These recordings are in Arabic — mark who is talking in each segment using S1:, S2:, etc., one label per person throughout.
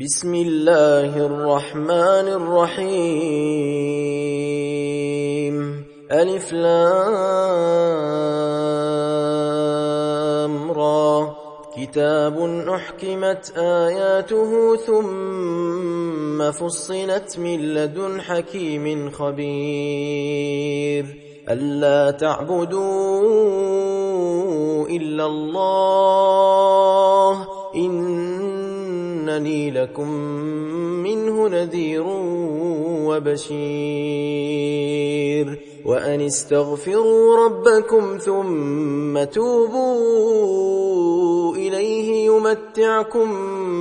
S1: بسم الله الرحمن الرحيم. ألف لام را. كتاب أحكمت آياته ثم فصلت من لدن حكيم خبير. ألا تعبدوا إلا الله إنني لكم منه نذير وبشير. وأن استغفروا ربكم ثم توبوا إليه يمتعكم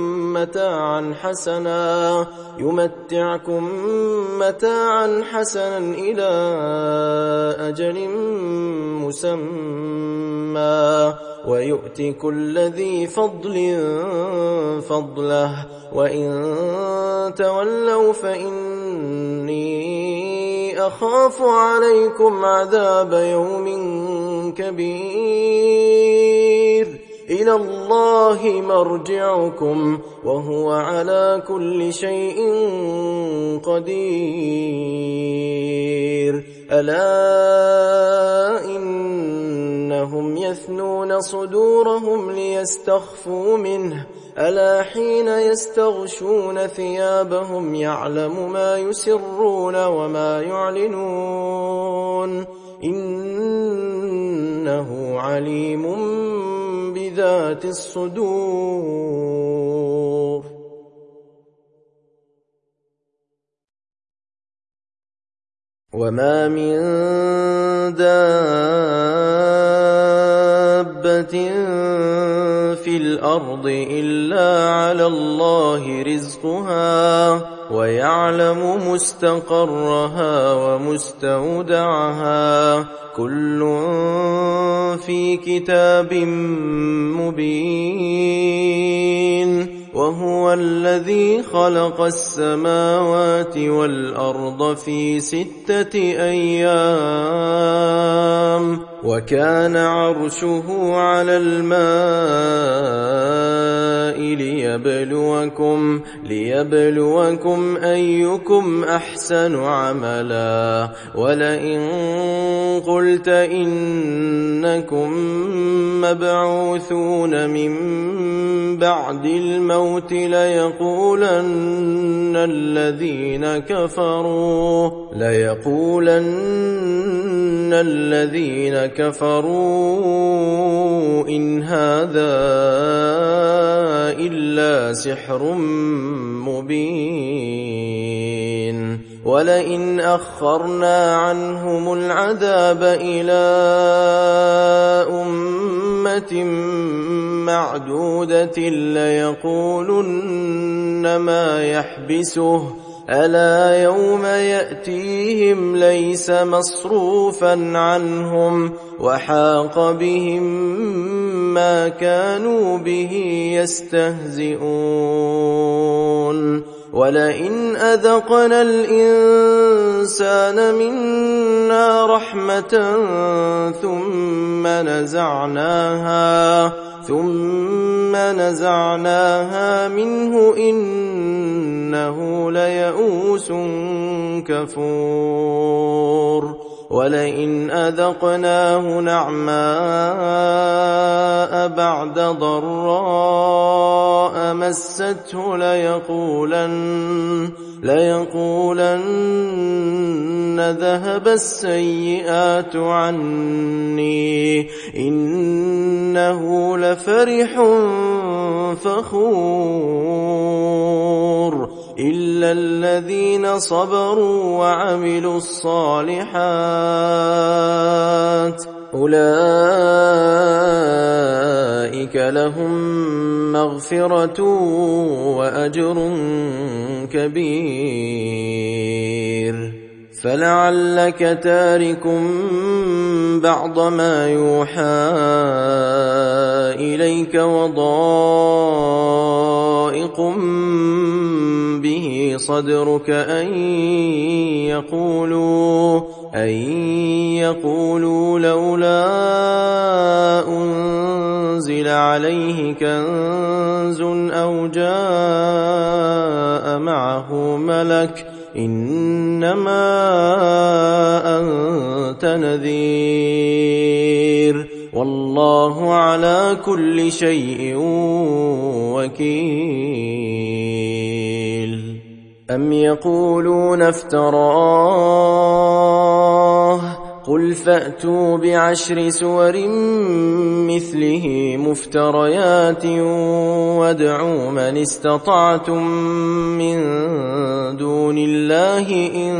S1: متاعا حسنا إلى أجل مسمى ويؤت كل ذي فضل فضله. وإن تولوا فإني أخاف عليكم عذاب يوم كبير. إلى الله مرجعكم وهو على كل شيء قدير. ألا إنهم يثنون صدورهم ليستخفوا منه ألا حين يستغشون ثيابهم يعلم ما يسرون وما يعلنون إنه عليم بذات الصدور. وما من دابة في الأرض إلا على الله رزقها ويعلم مستقرها ومستودعها كل في كتاب مبين. وهو الذي خلق السماوات والأرض في 6 أيام وكان عرشه على الماء ليبلوكم أيكم أحسن عملا. ولئن قلت إنكم مبعوثون من بعد الموت ليقولن الذين كفروا إن هذا إلا سحر مبين. ولئن أخرنا عنهم العذاب إلى أمة معدودة ليقولن ما يحبسه ألا يوم يأتيهم ليس مصروفا عنهم وحاق بهم ما كانوا به يستهزئون. ولئن أذقنا الإنسان منا رحمة ثم نزعناها منه إنه ليئوس كفور. ولئن أذقناه نعماء بعد ضراء مسته ليقولن ذهب السيئات عني إنه لفرح فخور. إلا الذين صبروا وعملوا الصالحات أولئك لهم مغفرة وأجر كبير. فلعلك تارك بعض ما يوحى إليك وضائق به صدرك أن يقولوا لولا أنزل عليه كنز أو جاء اليوم لك إنما أنت نذير والله على كل شيء وكيل. أم يقولون افتراه قل فأتوا ب10 سور مثله مفتريات وادعوا من استطعتم من دون الله إن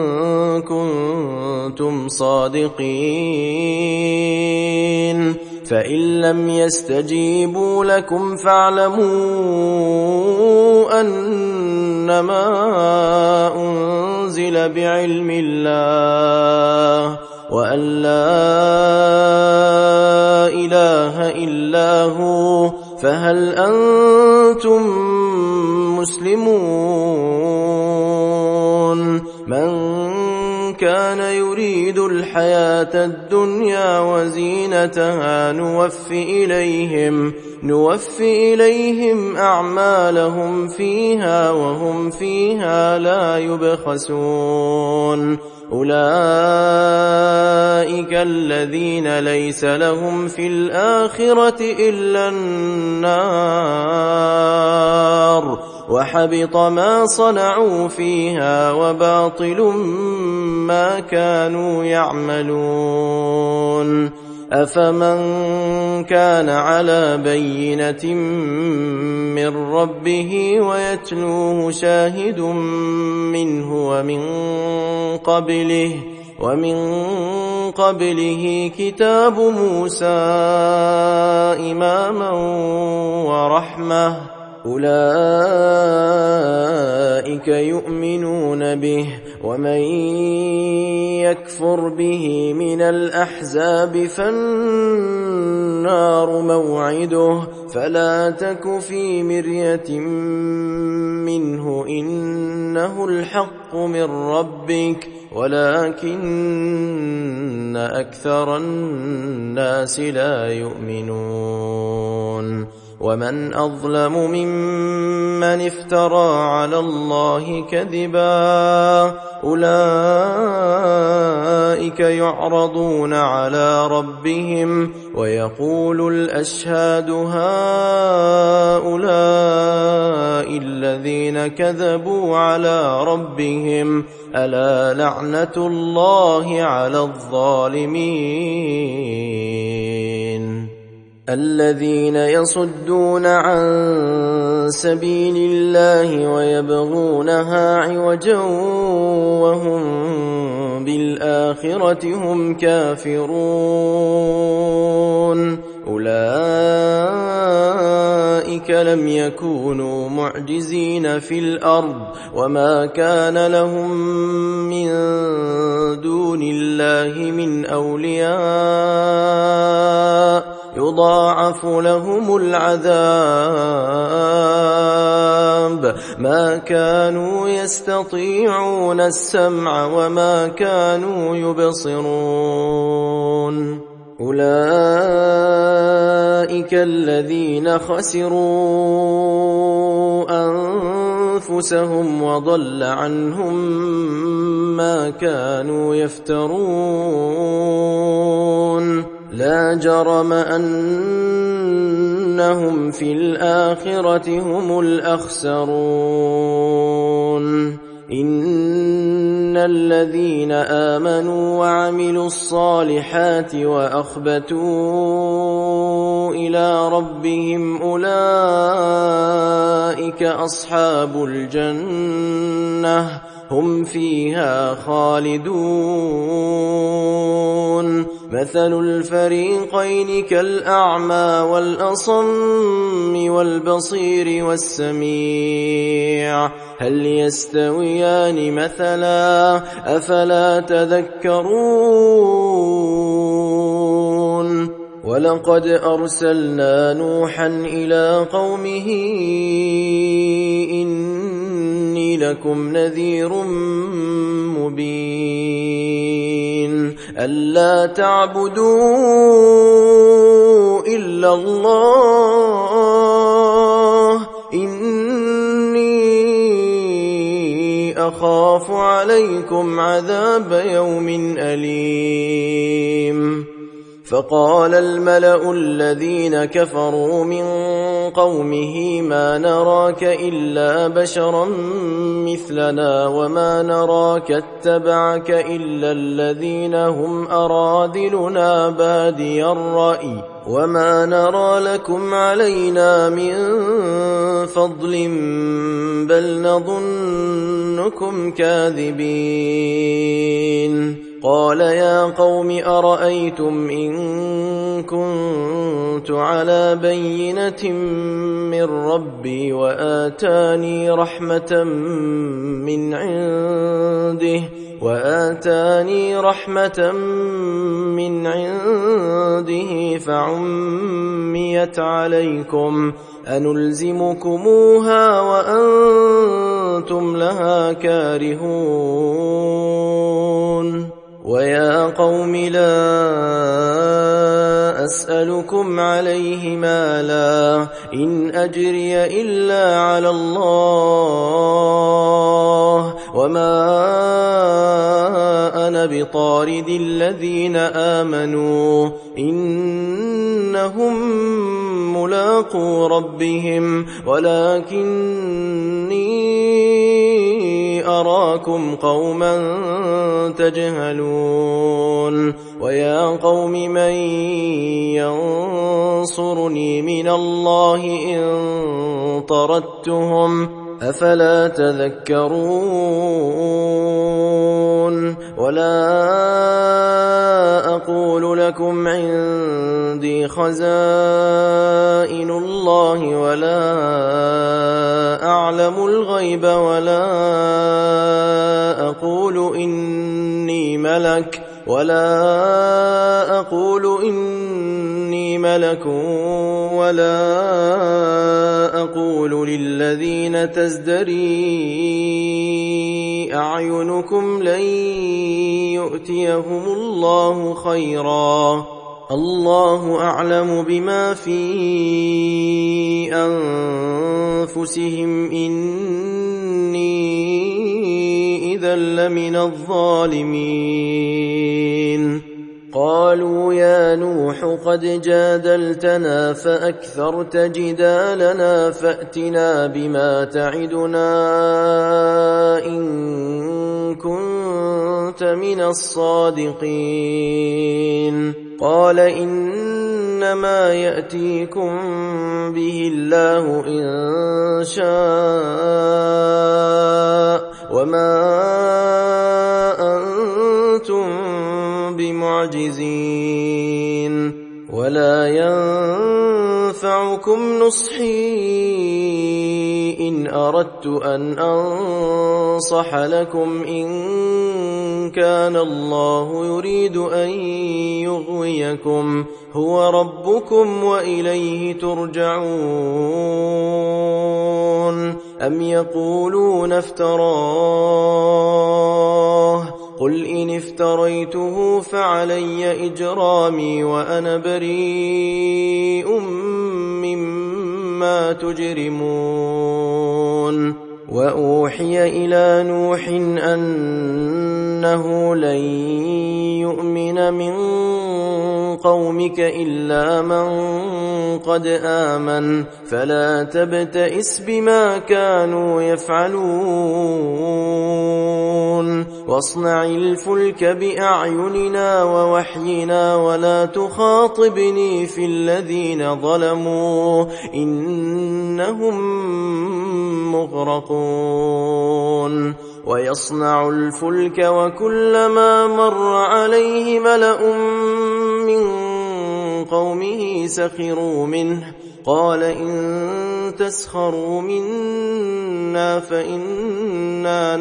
S1: كنتم صادقين فإن لم يستجيبوا لكم فاعلموا أنما أنزل بعلم الله وأن لا إله إلا هو فهل أنتم مسلمون. من كان يريد الحياة الدنيا وزينتها نوفي إليهم أعمالهم فيها وهم فيها لا يبخسون. أولئك الذين ليس لهم في الآخرة إلا النار وحبط ما صنعوا فيها وباطل ما كانوا يعملون. أفمن كان على بينة من ربه ويتلوه شاهد منه ومن قبله كتاب موسى إماما ورحمة أولئك يؤمنون به ومن يكفر به من الأحزاب فالنار موعده فلا تك في مرية منه إنه الحق من ربك ولكن أكثر الناس لا يؤمنون. ومن أظلم ممن افترى على الله كذبا أولئك يعرضون على ربهم ويقول الأشهاد هؤلاء الذين كذبوا على ربهم ألا لعنة الله على الظالمين. الذين يصدون عن سبيل الله ويبغونها عوجا وهم بالآخرة هم كافرون أولئك لم يكونوا معجزين في الأرض وما كان لهم من دون الله من أولياء يضاعف لهم العذاب ما كانوا يستطيعون السمع وما كانوا يبصرون. أولئك الذين خسروا أنفسهم وضل عنهم ما كانوا يفترون. لا جرم أنهم في الآخرة هم الأخسرون. إن الذين آمنوا وعملوا الصالحات وأخبتوا إلى ربهم أولئك أصحاب الجنة هم فيها خالدون. مثل الفريقين كالأعمى والأصم والبصير والسميع هل يستويان مثلا أفلا تذكرون. ولقد أرسلنا نوحا إلى قومه إني لكم نذير مبين ألا تعبدوا إلا الله إني أخاف عليكم عذاب يوم أليم. فقال الملأ الذين كفروا من قومه ما نراك إلا بشرا مثلنا وما نراك اتبعك إلا الذين هم أراذلنا بادي الرأي وما نرى لكم علينا من فضل بل نظنكم كاذبين. قال يا قوم أرأيتم إن كنت على بينة من ربي وآتاني رحمة من عنده فعميت عليكم أنلزمكموها وأنتم لها كارهون. ويا قوم لا أسألكم عليه مالا إن أجري إلا على الله وما أنا بطارد الذين آمنوا إنهم ملاقو ربهم ولكني أراكم قوما تجهلون. ويا قوم من ينصرني من الله إن طردتهم أفلا تذكرون. ولا أقول لكم عندي خزائن الله ولا أعلم الغيب ولا أقول إني ملك ولا أقول للذين تزدري أعينكم لن يؤتيهم الله خيرا الله أعلم بما في أنفسهم إني إذا لمن الظالمين. قالوا يا نوح قد جادلتنا فأكثرت جدالنا فأتنا بما تعدنا إن كنت من الصادقين. قال إنما يأتيكم به الله إن شاء وما أنتم بمعجزين ولا ينفعكم نصحي إن أردت أن أنصح لكم إن كان الله يريد أن يغويكم هو ربكم وإليه ترجعون. أم يقولون افتراه قل إن افتريته فعلي إجرامي وأنا بريء مما تجرمون. وأوحي إلى نوح أنه لن يؤمن من قومك إلا من قد آمن فلا تبتئس بما كانوا يفعلون واصنع الفلك بأعيننا ووحينا ولا تخاطبني في الذين ظلموا إنهم مغرقون. ويصنع الفلك وكلما مر عليه ملأ من قومه سخروا منه قال إن تسخروا منا فإنا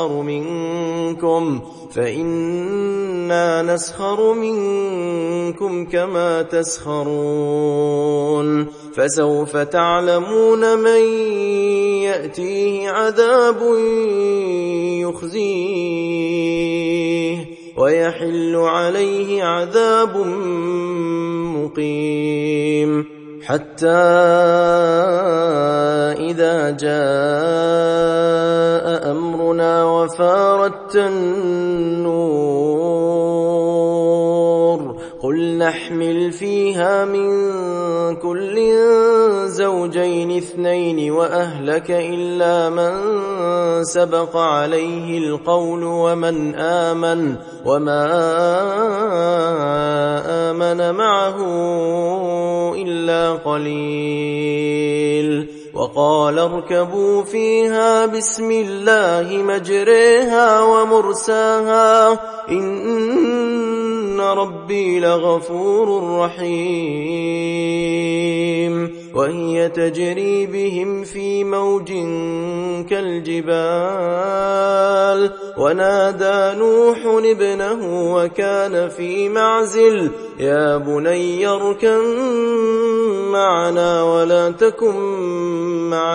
S1: نسخر منكم كما تسخرون. فسوف تعلمون من يأتيه عذاب يخزيه ويحل عليه عذاب مقيم. حتى إذا جاء أمرنا أردت النور قل نحمل فيها من كل زوجين اثنين وأهلك إلا من سبق عليه القول وما آمن معه إلا قليل وقال اركبوا فيها بسم الله مجريها ومرساها إن ربي لغفور رحيم وهي تجري بهم في موج كالجبال ونادى نوح ابنه وكان في معزل يا بني اركب معنا ولا تكن مع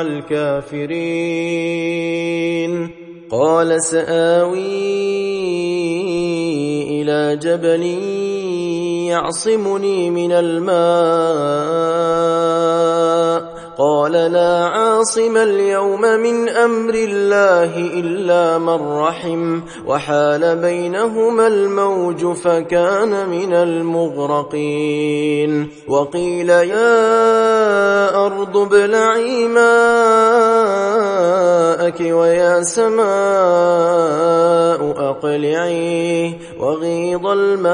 S1: الكافرين قال سآوي إلى جبل يعصمني من الماء قال لا عاصم اليوم من أمر الله إلا من رحم وحال بينهما الموج فكان من المغرقين وقيل يا أرض ابلعي ماءك ويا سماء أقلعي وغيض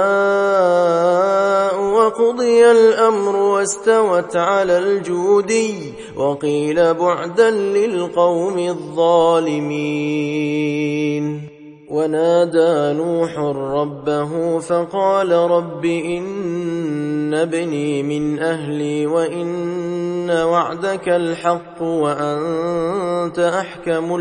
S1: الماء وقضي الأمر واستوت على الجودي وقيل بعدا للقوم الظالمين ونادى نوح ربه فقال رب إن ابني من أهلي وإن وعدك الحق وأنت أحكم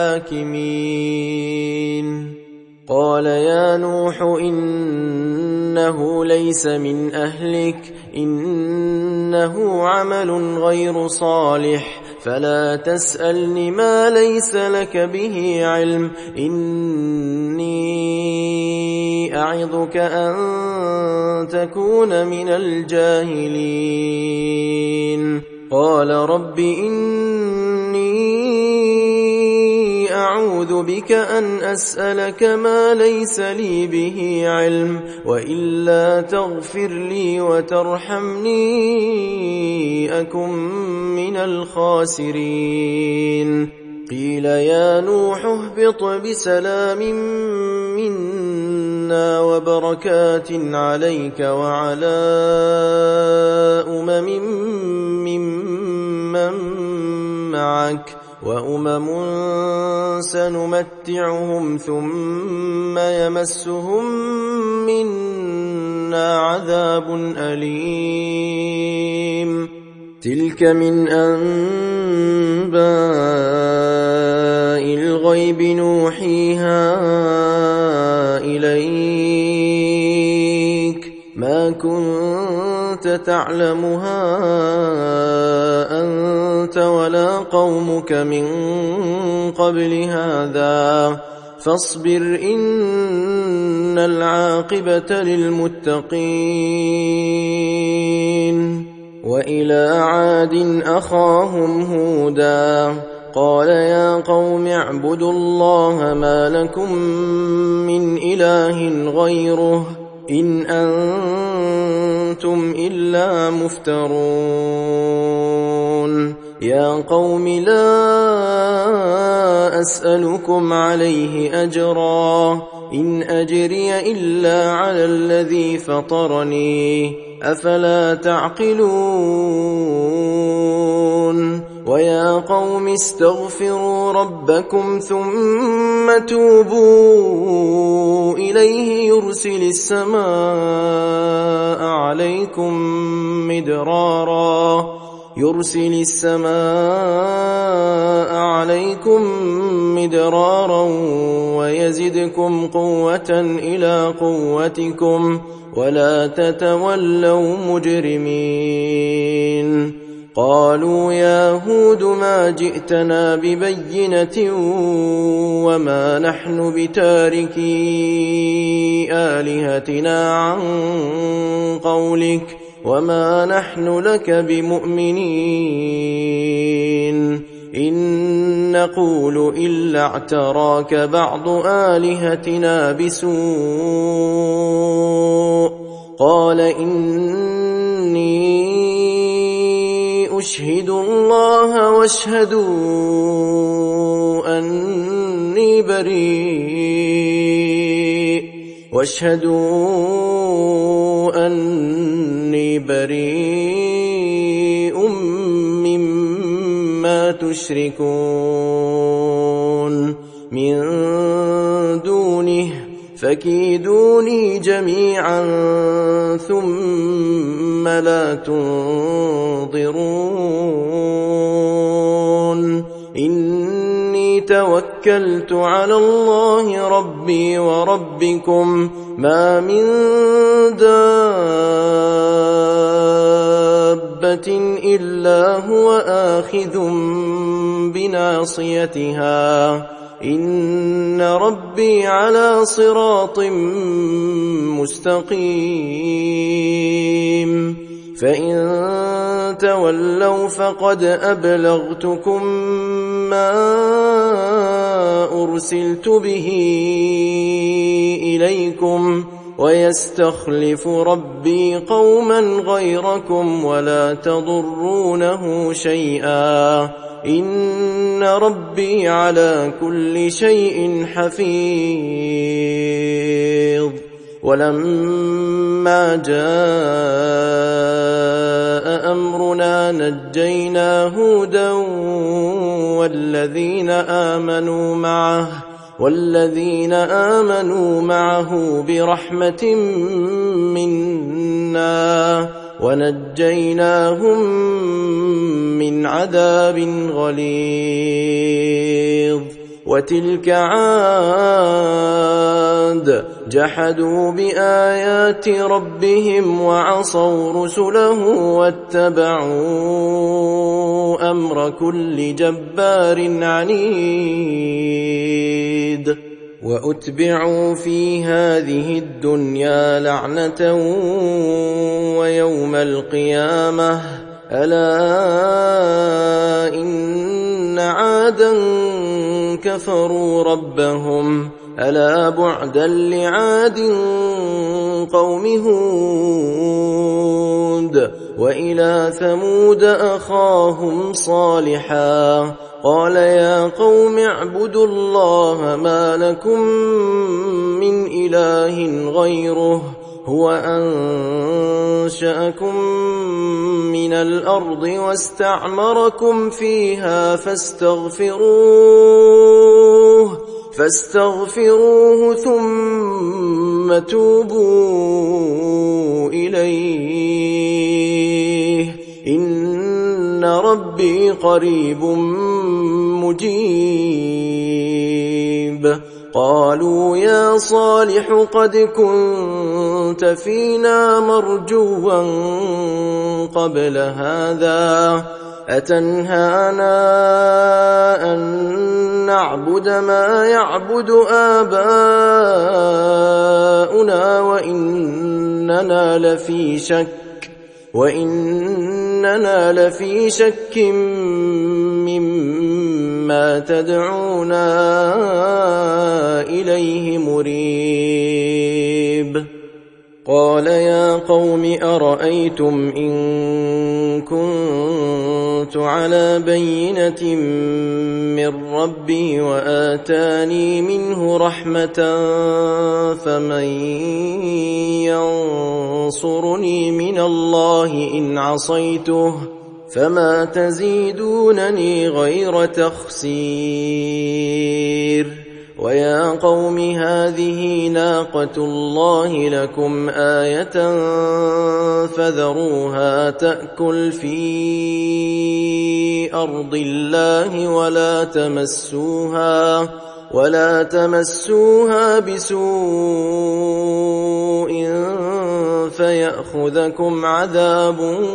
S1: الحاكمين قال يا نوح إنه ليس من أهلك إنه عمل غير صالح فلا تسألني ما ليس لك به علم إني أعظك أن تكون من الجاهلين قال رب إني أعوذ بك أن أسألك ما ليس لي به علم وإلا تغفر لي وترحمني أكن من الخاسرين قيل يا نوح اهبط بسلام منا وبركات عليك وعلى ممن معك وأمم سنمتعهم ثم يمسهم منا عذاب أليم تلك من أنباء الغيب نوحيها إليك ما كنت تعلمها أنت ولا قومك من قبل هذا فاصبر إن العاقبة للمتقين وإلى عاد أخاهم هودا قال يا قوم اعبدوا الله ما لكم من إله غيره إن أنتم إلا مفترون يا قوم لا أسألكم عليه أجرا إن أجري إلا على الذي فطرني أفلا تعقلون ويا قوم استغفروا ربكم ثم توبوا إليه يرسل السماء عليكم مدرارا ويزدكم قوة إلى قوتكم ولا تتولوا مجرمين قالوا يا هود ما جئتنا ببينة وما نحن بتاركي آلهتنا عن قولك وما نحن لك بمؤمنين إن نقول إلا اعتراك بعض آلهتنا بسوء قال إني أشهد الله واشهدوا أني بريء مما تشركون من دونه فكيدوني جميعا ثم لا تنظرون إني توكلت على الله ربي وربكم ما من دابة إلا هو آخذ بناصيتها إن ربي على صراط مستقيم فإن تولوا فقد أبلغتكم ما أرسلت به إليكم ويستخلف ربي قوما غيركم ولا تضرونه شيئا إن ربي على كل شيء حفيظ ولما جاء أمرنا نجينا هودا والذين آمنوا معه برحمة منا ونجيناهم من عذاب غليظ وتلك عاد جحدوا بآيات ربهم وعصوا رسله واتبعوا أمر كل جبار عنيد وأتبعوا في هذه الدنيا لعنة ويوم القيامة ألا إن عادا كفروا ربهم ألا بعدا لعاد قوم هود وإلى ثمود أخاهم صالحا قال يا قوم اعبدوا الله ما لكم من إله غيره هو أنشأكم من الأرض واستعمركم فيها فاستغفروه ثم توبوا إليه إن ربي قريب مجيب قالوا يا صالح قد كنت فينا مرجوا قبل هذا أتنهانا أن نعبد ما يعبد آباؤنا وإننا لفي شك مما تدعونا إليه مريب قال يا قوم أرأيتم إن كنت على بينة من ربي وآتاني منه رحمة فمن ينصرني من الله إن عصيته فما تزيدونني غير تخسير ويا قوم هذه ناقة الله لكم آية فذروها تأكل في أرض الله ولا تمسوها بسوء فيأخذكم عذاب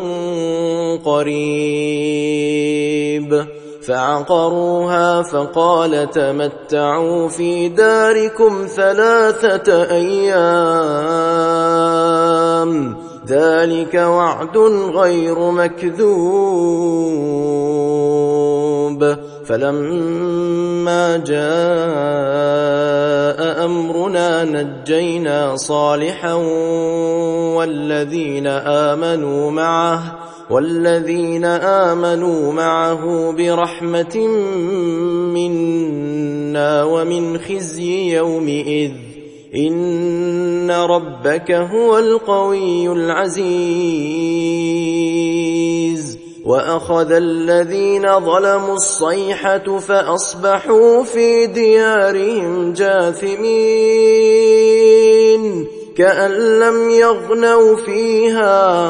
S1: قريب فعقروها فقال تمتعوا في داركم 3 أيام ذلك وعد غير مكذوب فلما جاء أمرنا نجينا صالحا والذين آمنوا معه برحمة منا ومن خزي يومئذ إن ربك هو القوي العزيز. وأخذ الذين ظلموا الصيحة فأصبحوا في ديارهم جاثمين كأن لم يغنوا فيها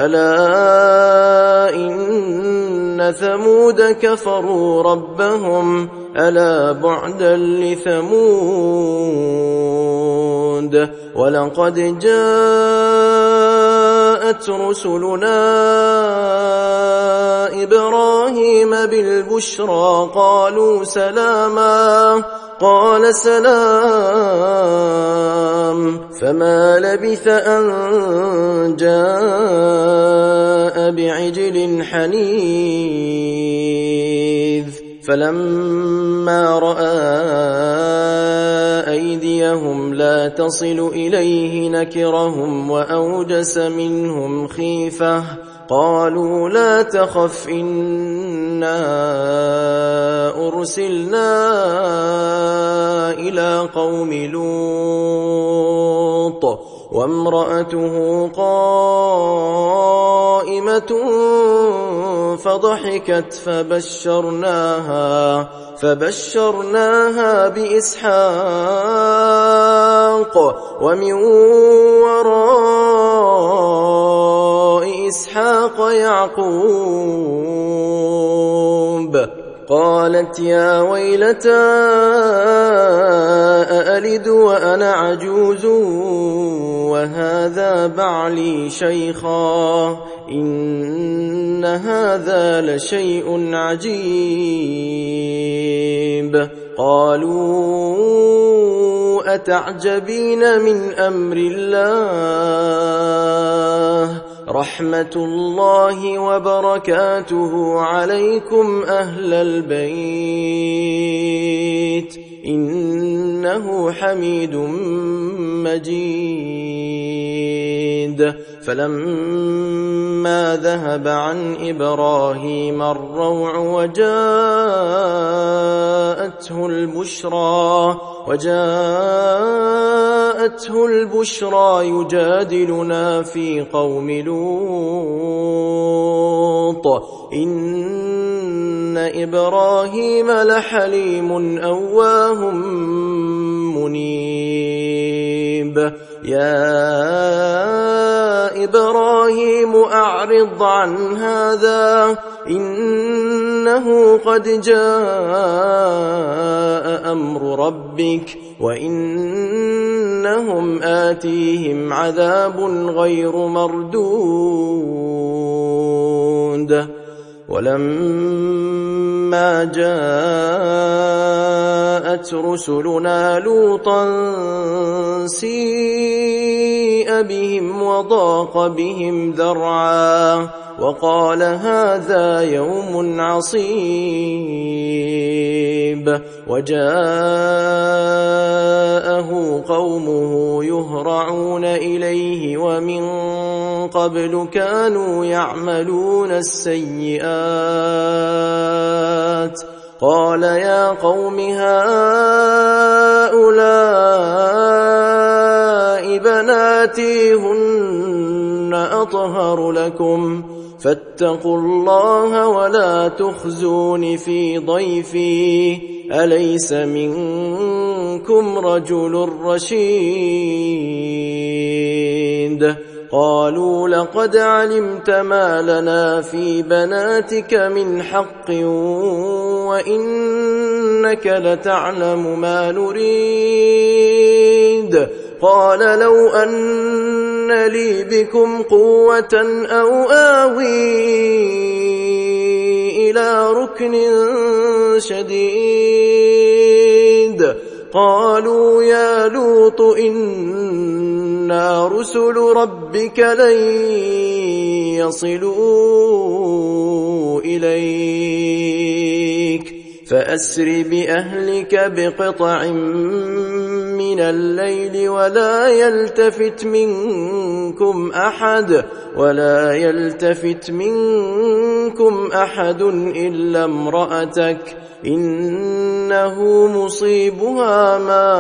S1: ألا إن ثمود كفروا ربهم ألا بعدا لثمود. ولقد جاءت رسلنا إبراهيم بالبشرى قالوا سلاما قال سلام فما لبث أن جاء بعجل حنيذ. فلما رأى أيديهم لا تصل إليه نكرهم وأوجس منهم خيفة قالوا لا تخف إنا أرسلنا إلى قوم لوط وامرأته قائمة فضحكت فبشرناها بإسحاق ومن وراء إسحاق يعقوب. قالت يا ويلتى أألد وأنا عجوز وهذا بعلي شيخا إن هذا لشيء عجيب. قالوا أتعجبين من أمر الله رحمة الله وبركاته عليكم أهل البيت إنه حميد مجيد. فلما ذهب عن إبراهيم الروع وجاءته البشرى يجادلنا في قوم لوط إن إبراهيم لحليم أواه منيب. يا إبراهيم أعرض عن هذا إنه قد جاء أمر ربك وإنهم آتيهم عذاب غير مردود. ولما جاءت رسلنا لوطا سيء بهم وضاق بهم ذرعا وقال هذا يوم عصيب. وجاءه قومه يهرعون إليه ومن قبل كانوا يعملون السيئات قال يا قوم هؤلاء بناتي هن أطهر لكم فاتقوا الله ولا تخزون في ضيفي أليس منكم رجل رشيد. قالوا لقد علمت ما لنا في بناتك من حق وإنك لتعلم ما نريد. قال لو أن لي بكم قوة أو آوي إلى ركن شديد. قالوا يا لوط إنا رسل ربك لن يصلوا إليك فأسر بأهلك بقطع من الليل ولا يلتفت منكم أحد إلا امرأتك إنه مصيبها ما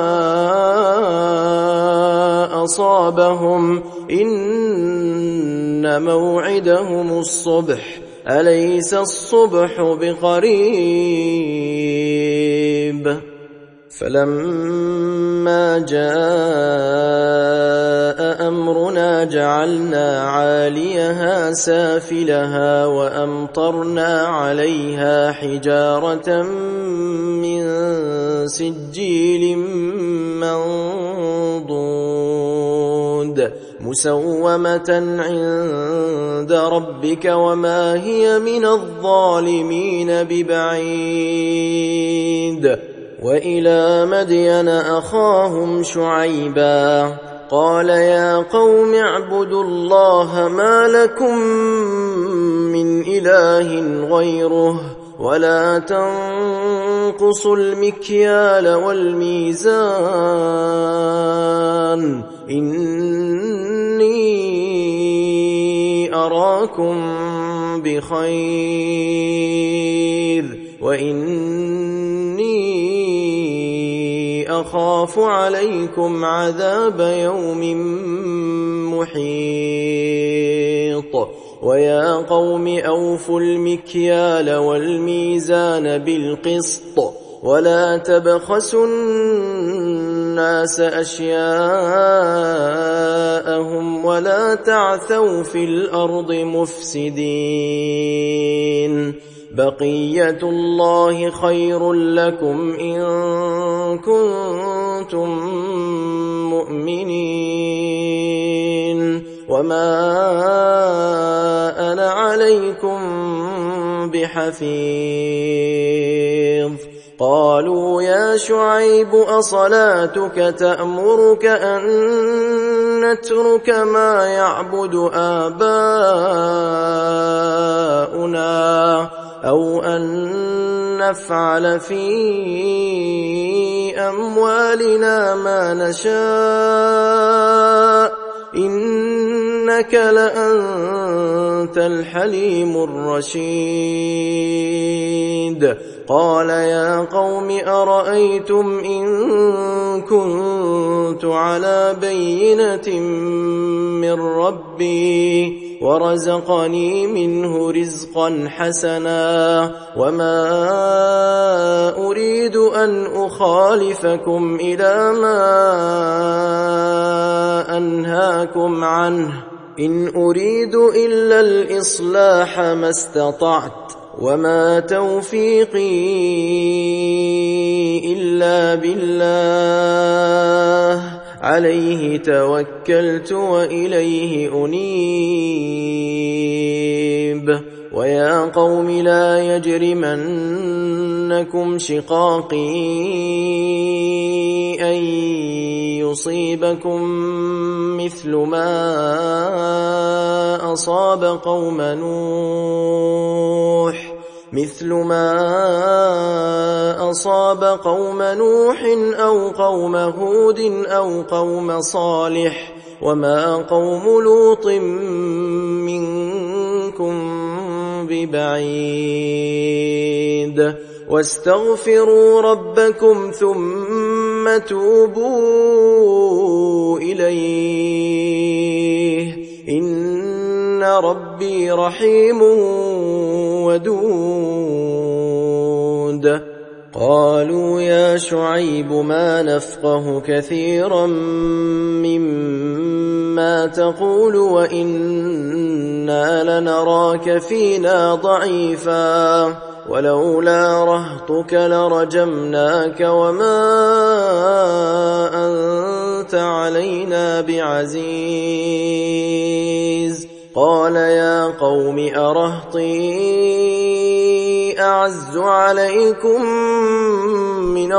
S1: أصابهم إن موعدهم الصبح أليس الصبح بقريب فلما جاء أمرنا جعلنا عاليها سافلها وأمطرنا عليها حجارة من سجيل منضود مسومة عند ربك وما هي من الظالمين ببعيد وإلى مدين أخاهم شعيبا قال يا قوم اعبدوا الله ما لكم من إله غيره ولا تنقصوا المكيال والميزان إني أراكم بخير وإني أخاف عليكم عذاب يوم محيط ويا قوم أوفوا المكيال والميزان بالقسط ولا تبخسوا الناس أشياءهم ولا تعثوا في الأرض مفسدين بقية الله خير لكم إن كنتم مؤمنين وما أنا عليكم بحفيظ قالوا يا شعيب أصلاتك تأمرك أن نترك ما يعبد آباؤنا أو أن نفعل في أموالنا ما نشاء إنك لأنت الحليم الرشيد قال يا قوم أرأيتم إن كنت على بينة من ربي ورزقني منه رزقا حسنا وما أريد أن أخالفكم إلى ما أنهاكم عنه إن أريد إلا الإصلاح ما استطعت وما توفيقي إلا بالله عليه توكلت وإليه أنيب ويا قوم لا يجرمنكم شقاقي أن يصيبكم مثل ما أصاب قوم نوح أو قوم هود أو قوم صالح وما قوم لوط منكم ببعيد واستغفروا ربكم ثم توبوا إليه إن ربي رحيم ودود قالوا يا شعيب ما نفقه كثيرا مما تقول وإنا لنراك فينا ضعيفا ولولا رهطك لرجمناك وما أنت علينا بعزيز قال يا قوم أرهطي أعز عليكم من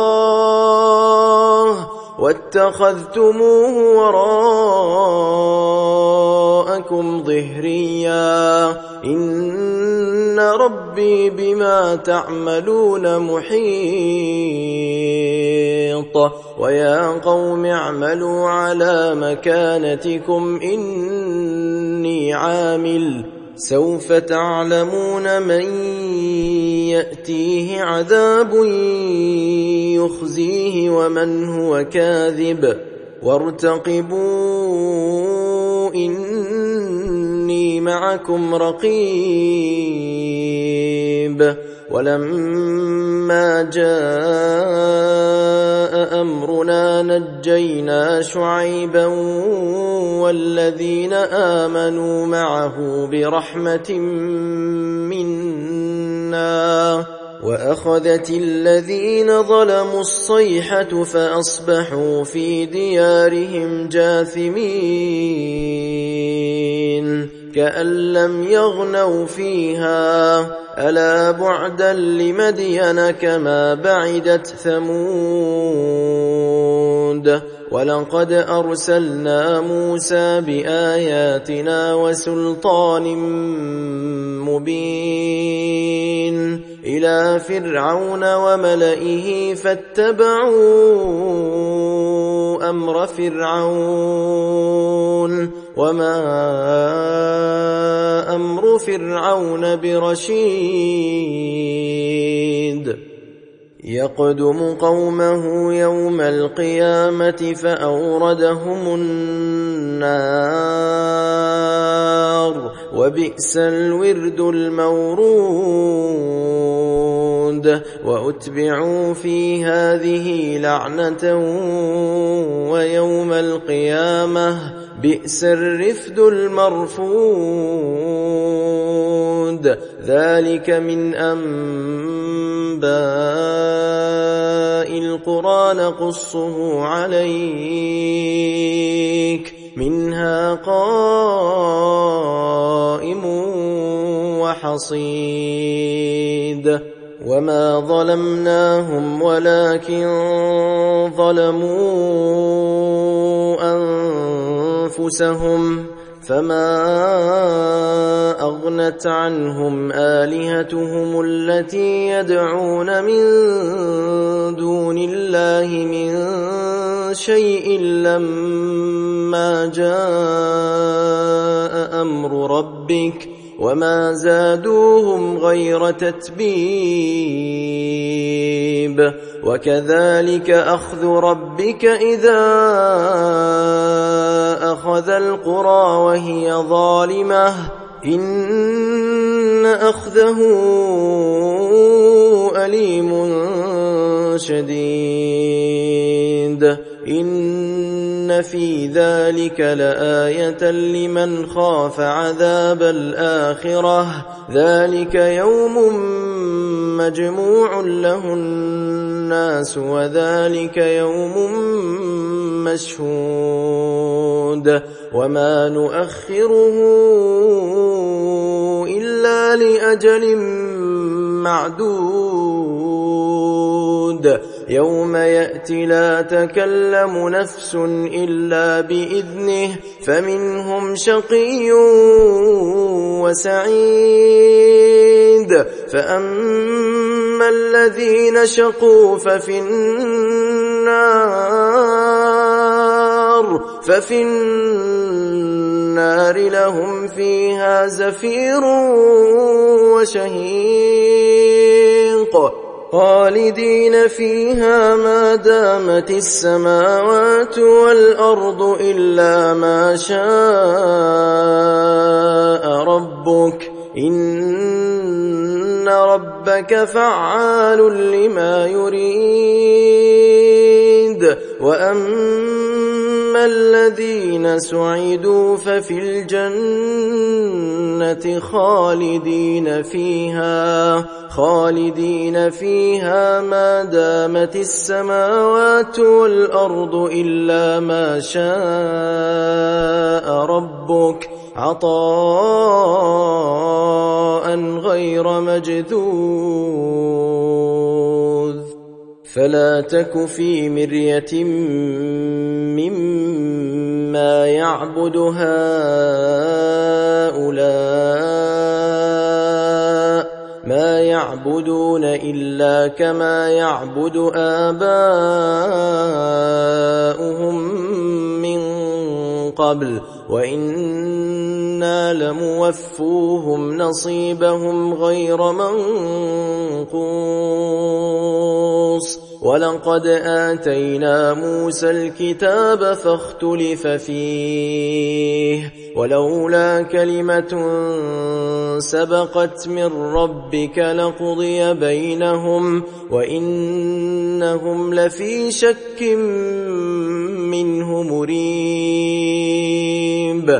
S1: الله واتخذتموه وراءكم ظهريا إن إن ربي بما تعملون محيط ويا قوم اعملوا على مكانتكم إني عامل سوف تعلمون من يأتيه عذاب يخزيه ومن هو كاذب وارتقبوا إني معكم رقيب ولما جاء أمرنا نجينا شعيبا والذين آمنوا معه برحمة منا وأخذت الذين ظلموا الصيحة فأصبحوا في ديارهم جاثمين كأن لم يغنوا فيها ألا بعدا لمدين كما بعدت ثمود ولقد أرسلنا موسى بآياتنا وسلطان مبين إلى فرعون وملئه فاتبعوا أمر فرعون وما أمر فرعون برشيد يقدم قومه يوم القيامة فأوردهم النار وبئس الورد المورود وأتبعوا في هذه لعنة ويوم القيامة بئس الرفد المرفود ذلك من أنباء القرى نقصه عليك منها قائم وحصيد وما ظلمناهم ولكن ظلموا أنفسهم فما أغنت عنهم آلهتهم التي يدعون من دون الله من شيء لما جاء أمر ربك وما زادوهم غير تتبيب وكذلك أخذ ربك إذا أخذ القرى وهي ظالمة إن أخذه أليم شديد إن في ذلك لآية لمن خاف عذاب الآخرة ذلك يوم مجموع له الناس وذلك يوم مشهود وما نؤخره إلا لأجل معدود يوم يأتي لا تكلم نفس إلا بإذنه فمنهم شقي وسعيد فأما الذين شقوا ففي النار لهم فيها زفير وشهيق خالدين فيها ما دامت السماوات والأرض إلا ما شاء ربك إن ربك فعال لما يريد وأما الذين سعدوا ففي الجنة خالدين فيها ما دامت السماوات والأرض إلا ما شاء ربك عطاء غير مجذوذ فلا تك في مرية مما يعبد هؤلاء يعبدون إلا كما يعبد آباؤهم من قبل وإنا لموفوهم نصيبهم غير منقوص ولقد آتينا موسى الكتاب فاختلف فيه ولولا كلمة سبقت من ربك لقضي بينهم وإنهم لفي شك منه مريب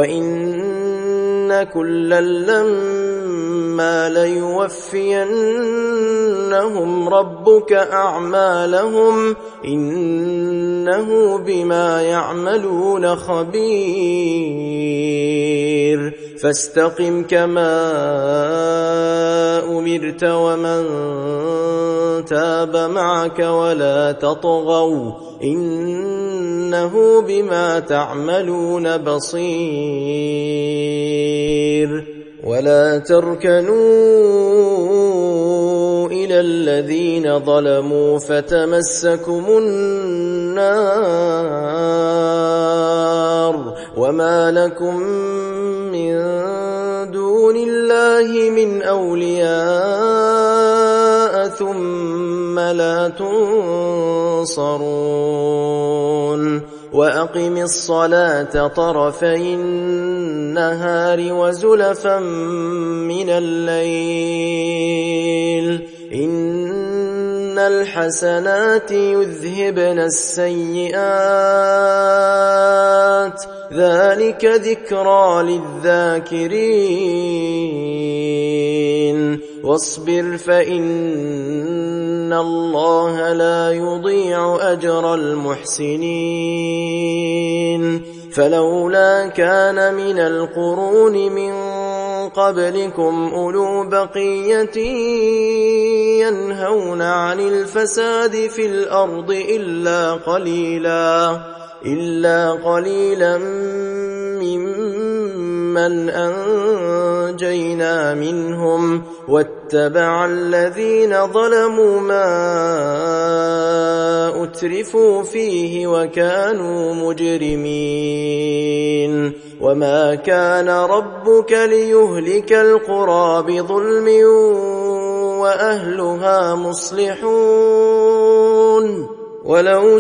S1: وإن كلا لما ليوفينهم ربك أعمالهم إنه بما يعملون خبير فاستقم كما أمرت ومن تاب معك ولا تطغوا إنه بما تعملون بصير ولا تركنوا إلى الذين ظلموا فتمسكم النار وما لكم من دون الله من أولياء ثم لا تنصرون وأقم الصلاة طرفي النهار وزلفا من الليل إن الحسنات يذهبن السيئات ذلك ذكرى للذاكرين واصبر فإن الله لا يضيع أجر المحسنين فلولا كان من القرون من قبلكم أولو بقية ينهون عن الفساد في الأرض إلا قليلا ممن أنجينا منهم واتبع الذين ظلموا ما أترفوا فيه وكانوا مجرمين وما كان ربك ليهلك القرى بظلم وأهلها مصلحون ولو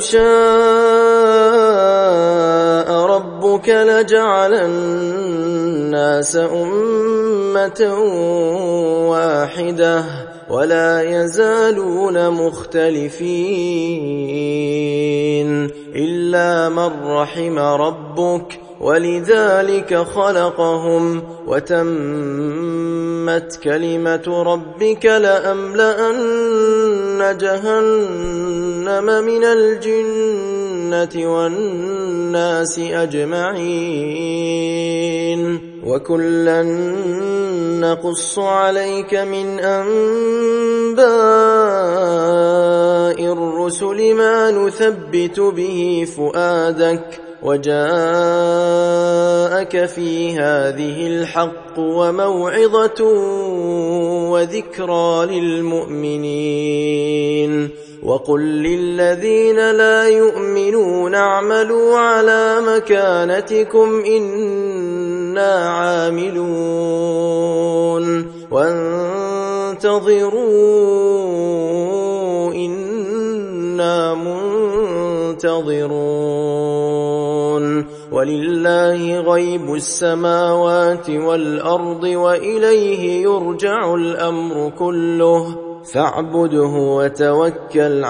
S1: شاء ربك لجعل الناس أمة واحدة ولا يزالون مختلفين إلا من رحم ربك ولذلك خلقهم وتمت كلمة ربك لأملأن جهنم من الجنة والناس أجمعين وكلا نقص عليك من أنباء الرسل ما نثبت به فؤادك وجاءك في هذه الحق وموعظة وذكرى للمؤمنين وقل للذين لا يؤمنون اعملوا على مكانتكم إنا عاملون وانتظروا إنا منتظرون ولله غيب السماوات والأرض وإليه يرجع الأمر كله فاعبده وتوكل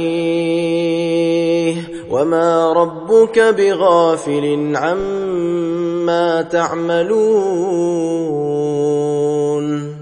S1: عليه وما ربك بغافل عما تعملون